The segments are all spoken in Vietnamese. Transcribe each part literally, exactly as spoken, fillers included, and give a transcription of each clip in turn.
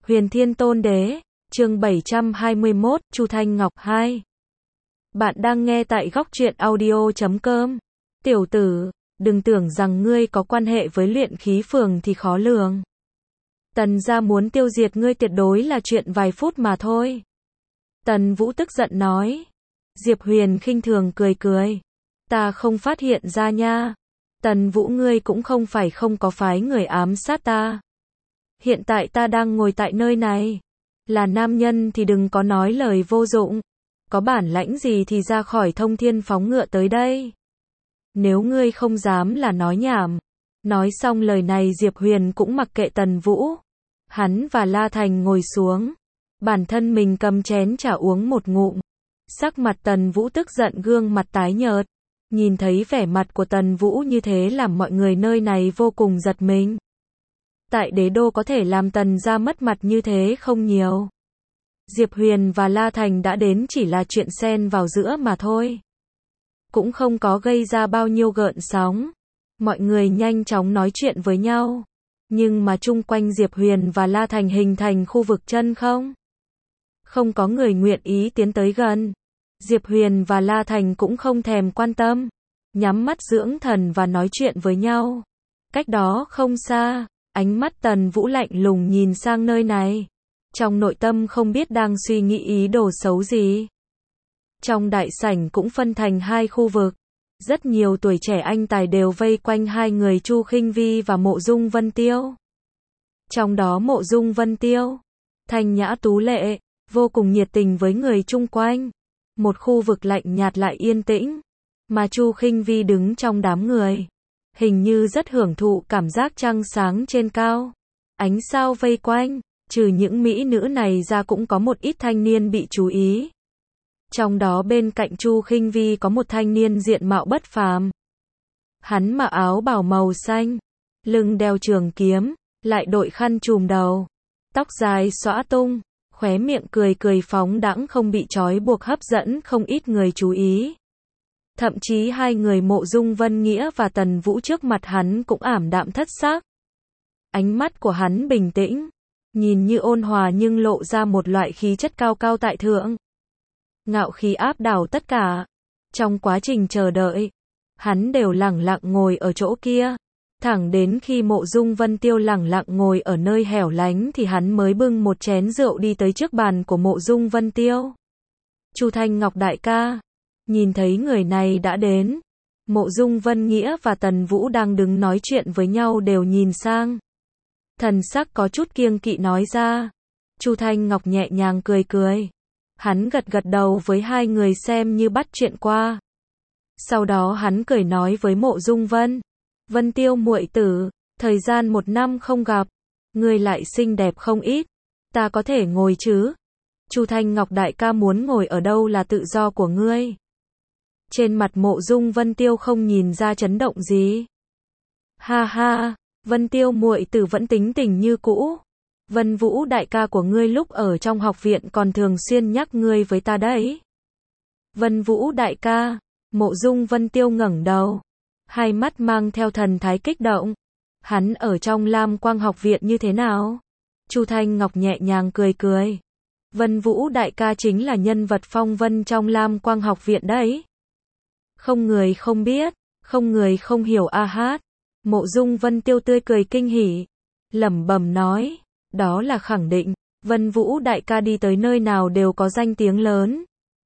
Huyền Thiên Tôn Đế, chương bảy trăm hai mươi mốt, Chu Thanh Ngọc hai. Bạn đang nghe tại góc truyện audio chấm com. Tiểu tử, đừng tưởng rằng ngươi có quan hệ với luyện khí phường thì khó lường. Tần gia muốn tiêu diệt ngươi tuyệt đối là chuyện vài phút mà thôi. Tần Vũ tức giận nói. Diệp Huyền khinh thường cười cười. Ta không phát hiện ra nha. Tần Vũ ngươi cũng không phải không có phái người ám sát ta. Hiện tại ta đang ngồi tại nơi này. Là nam nhân thì đừng có nói lời vô dụng. Có bản lãnh gì thì ra khỏi thông thiên phóng ngựa tới đây. Nếu ngươi không dám là nói nhảm. Nói xong lời này Diệp Huyền cũng mặc kệ Tần Vũ. Hắn và La Thành ngồi xuống. Bản thân mình cầm chén trà uống một ngụm. Sắc mặt Tần Vũ tức giận gương mặt tái nhợt. Nhìn thấy vẻ mặt của Tần Vũ như thế làm mọi người nơi này vô cùng giật mình. Tại đế đô có thể làm Tần gia mất mặt như thế không nhiều. Diệp Huyền và La Thành đã đến chỉ là chuyện xen vào giữa mà thôi. Cũng không có gây ra bao nhiêu gợn sóng. Mọi người nhanh chóng nói chuyện với nhau. Nhưng mà chung quanh Diệp Huyền và La Thành hình thành khu vực chân không. Không có người nguyện ý tiến tới gần. Diệp Huyền và La Thành cũng không thèm quan tâm. Nhắm mắt dưỡng thần và nói chuyện với nhau. Cách đó không xa, ánh mắt Tần Vũ lạnh lùng nhìn sang nơi này. Trong nội tâm không biết đang suy nghĩ ý đồ xấu gì. Trong đại sảnh cũng phân thành hai khu vực. Rất nhiều tuổi trẻ anh tài đều vây quanh hai người Chu Khinh Vi và Mộ Dung Vân Tiêu. Trong đó Mộ Dung Vân Tiêu, thanh nhã tú lệ, vô cùng nhiệt tình với người chung quanh. Một khu vực lạnh nhạt lại yên tĩnh. Mà Chu Khinh Vi đứng trong đám người. Hình như rất hưởng thụ cảm giác trăng sáng trên cao. Ánh sao vây quanh. Trừ những mỹ nữ này ra cũng có một ít thanh niên bị chú ý. Trong đó bên cạnh Chu Khinh Vi có một thanh niên diện mạo bất phàm. Hắn mặc áo bào màu xanh, lưng đeo trường kiếm, lại đội khăn trùm đầu, tóc dài xõa tung, khóe miệng cười cười phóng đãng không bị trói buộc hấp dẫn không ít người chú ý. Thậm chí hai người Mộ Dung Vân Nghĩa và Tần Vũ trước mặt hắn cũng ảm đạm thất sắc. Ánh mắt của hắn bình tĩnh, nhìn như ôn hòa nhưng lộ ra một loại khí chất cao cao tại thượng. Ngạo khí áp đảo tất cả. Trong quá trình chờ đợi, hắn đều lẳng lặng ngồi ở chỗ kia. Thẳng đến khi Mộ Dung Vân Tiêu lẳng lặng ngồi ở nơi hẻo lánh thì hắn mới bưng một chén rượu đi tới trước bàn của Mộ Dung Vân Tiêu. Chu Thanh Ngọc đại ca. Nhìn thấy người này đã đến. Mộ Dung Vân Nghĩa và Tần Vũ đang đứng nói chuyện với nhau đều nhìn sang. Thần sắc có chút kiêng kỵ nói ra. Chu Thanh Ngọc nhẹ nhàng cười cười. Hắn gật gật đầu với hai người xem như bắt chuyện qua. Sau đó hắn cười nói với Mộ Dung Vân. Vân Tiêu muội tử, thời gian một năm không gặp. Ngươi lại xinh đẹp không ít. Ta có thể ngồi chứ? Chu Thanh Ngọc đại ca muốn ngồi ở đâu là tự do của ngươi. Trên mặt Mộ Dung Vân Tiêu không nhìn ra chấn động gì. Ha ha, Vân Tiêu muội tử vẫn tính tình như cũ. Vân Vũ đại ca của ngươi lúc ở trong học viện còn thường xuyên nhắc ngươi với ta đấy. Vân Vũ đại ca, Mộ Dung Vân Tiêu ngẩng đầu, hai mắt mang theo thần thái kích động. Hắn ở trong Lam Quang học viện như thế nào? Chu Thanh Ngọc nhẹ nhàng cười cười. Vân Vũ đại ca chính là nhân vật phong vân trong Lam Quang học viện đấy. Không người không biết, không người không hiểu a hát. Mộ Dung Vân Tiêu tươi cười kinh hỉ, lẩm bẩm nói. Đó là khẳng định, Vân Vũ đại ca đi tới nơi nào đều có danh tiếng lớn.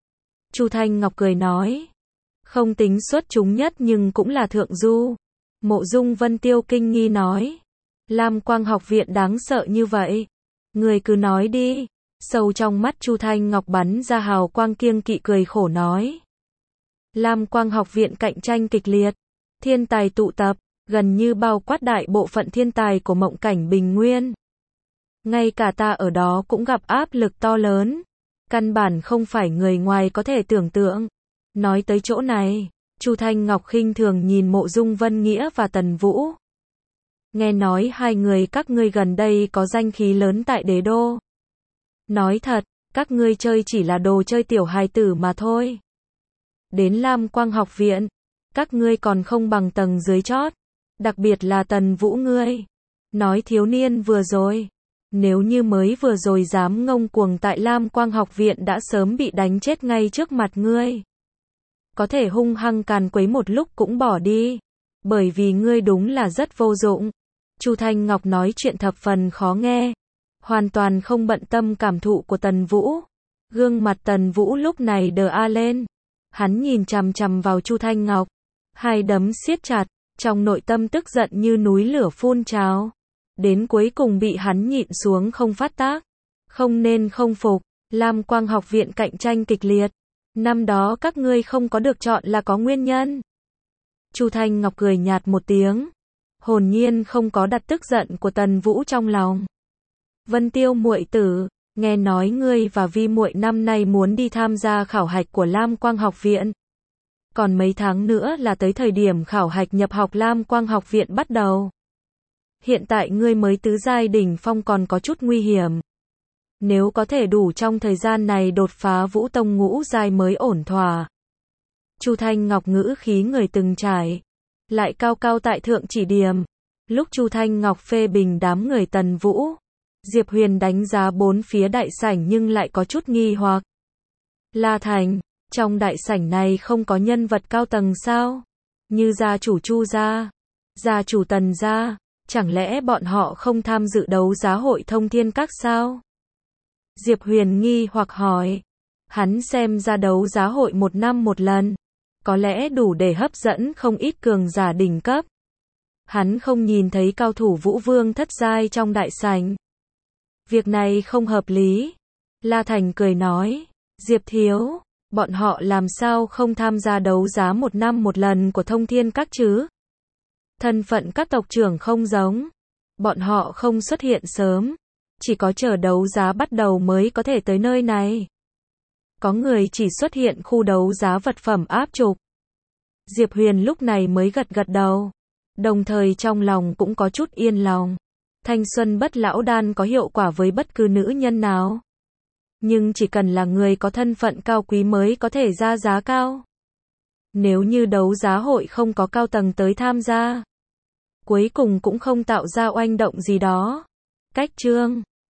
Chu Thanh Ngọc cười nói. Không tính xuất chúng nhất nhưng cũng là thượng du. Mộ Dung Vân Tiêu kinh nghi nói. Lam Quang học viện đáng sợ như vậy. Người cứ nói đi. Sâu trong mắt Chu Thanh Ngọc bắn ra hào quang kiêng kỵ cười khổ nói. Lam Quang học viện cạnh tranh kịch liệt. Thiên tài tụ tập, gần như bao quát đại bộ phận thiên tài của mộng cảnh Bình Nguyên. Ngay cả ta ở đó cũng gặp áp lực to lớn. Căn bản không phải người ngoài có thể tưởng tượng. Nói tới chỗ này, Chu Thanh Ngọc khinh thường nhìn Mộ Dung Vân Nghĩa và Tần Vũ. Nghe nói hai người các ngươi gần đây có danh khí lớn tại đế đô. Nói thật, các ngươi chơi chỉ là đồ chơi tiểu hài tử mà thôi. Đến Lam Quang học viện, các ngươi còn không bằng tầng dưới chót. Đặc biệt là Tần Vũ ngươi. Nói thiếu niên vừa rồi. Nếu như mới vừa rồi dám ngông cuồng tại Lam Quang học viện đã sớm bị đánh chết ngay trước mặt ngươi. Có thể hung hăng càn quấy một lúc cũng bỏ đi. Bởi vì ngươi đúng là rất vô dụng. Chu Thanh Ngọc nói chuyện thập phần khó nghe. Hoàn toàn không bận tâm cảm thụ của Tần Vũ. Gương mặt Tần Vũ lúc này đờ a lên. Hắn nhìn chằm chằm vào Chu Thanh Ngọc. Hai đấm siết chặt. Trong nội tâm tức giận như núi lửa phun trào. Đến cuối cùng bị hắn nhịn xuống không phát tác. Không nên không phục. Lam Quang học viện cạnh tranh kịch liệt. Năm đó các ngươi không có được chọn là có nguyên nhân. Chu Thanh Ngọc cười nhạt một tiếng. Hồn nhiên không có đặt tức giận của Tần Vũ trong lòng. Vân Tiêu muội tử, nghe nói ngươi và Vi muội năm nay muốn đi tham gia khảo hạch của Lam Quang học viện. Còn mấy tháng nữa là tới thời điểm khảo hạch nhập học Lam Quang học viện bắt đầu. Hiện tại ngươi mới tứ giai đỉnh phong còn có chút nguy hiểm. Nếu có thể đủ trong thời gian này đột phá Vũ Tông ngũ giai mới ổn thỏa. Chu Thanh Ngọc ngữ khí người từng trải, lại cao cao tại thượng chỉ điểm. Lúc Chu Thanh Ngọc phê bình đám người Tần Vũ, Diệp Huyền đánh giá bốn phía đại sảnh nhưng lại có chút nghi hoặc. La Thành, trong đại sảnh này không có nhân vật cao tầng sao? Như gia chủ Chu gia, gia chủ Tần gia, chẳng lẽ bọn họ không tham dự đấu giá hội Thông Thiên Các sao? Diệp Huyền nghi hoặc hỏi. Hắn xem ra đấu giá hội một năm một lần, có lẽ đủ để hấp dẫn không ít cường giả đỉnh cấp. Hắn không nhìn thấy cao thủ Vũ Vương thất giai trong đại sảnh. Việc này không hợp lý. La Thành cười nói. Diệp thiếu, bọn họ làm sao không tham gia đấu giá một năm một lần của Thông Thiên Các chứ? Thân phận các tộc trưởng không giống. Bọn họ không xuất hiện sớm. Chỉ có chờ đấu giá bắt đầu mới có thể tới nơi này. Có người chỉ xuất hiện khu đấu giá vật phẩm áp trục. Diệp Huyền lúc này mới gật gật đầu. Đồng thời trong lòng cũng có chút yên lòng. Thanh xuân bất lão đan có hiệu quả với bất cứ nữ nhân nào. Nhưng chỉ cần là người có thân phận cao quý mới có thể ra giá cao. Nếu như đấu giá hội không có cao tầng tới tham gia, cuối cùng cũng không tạo ra oanh động gì đó. Cách chương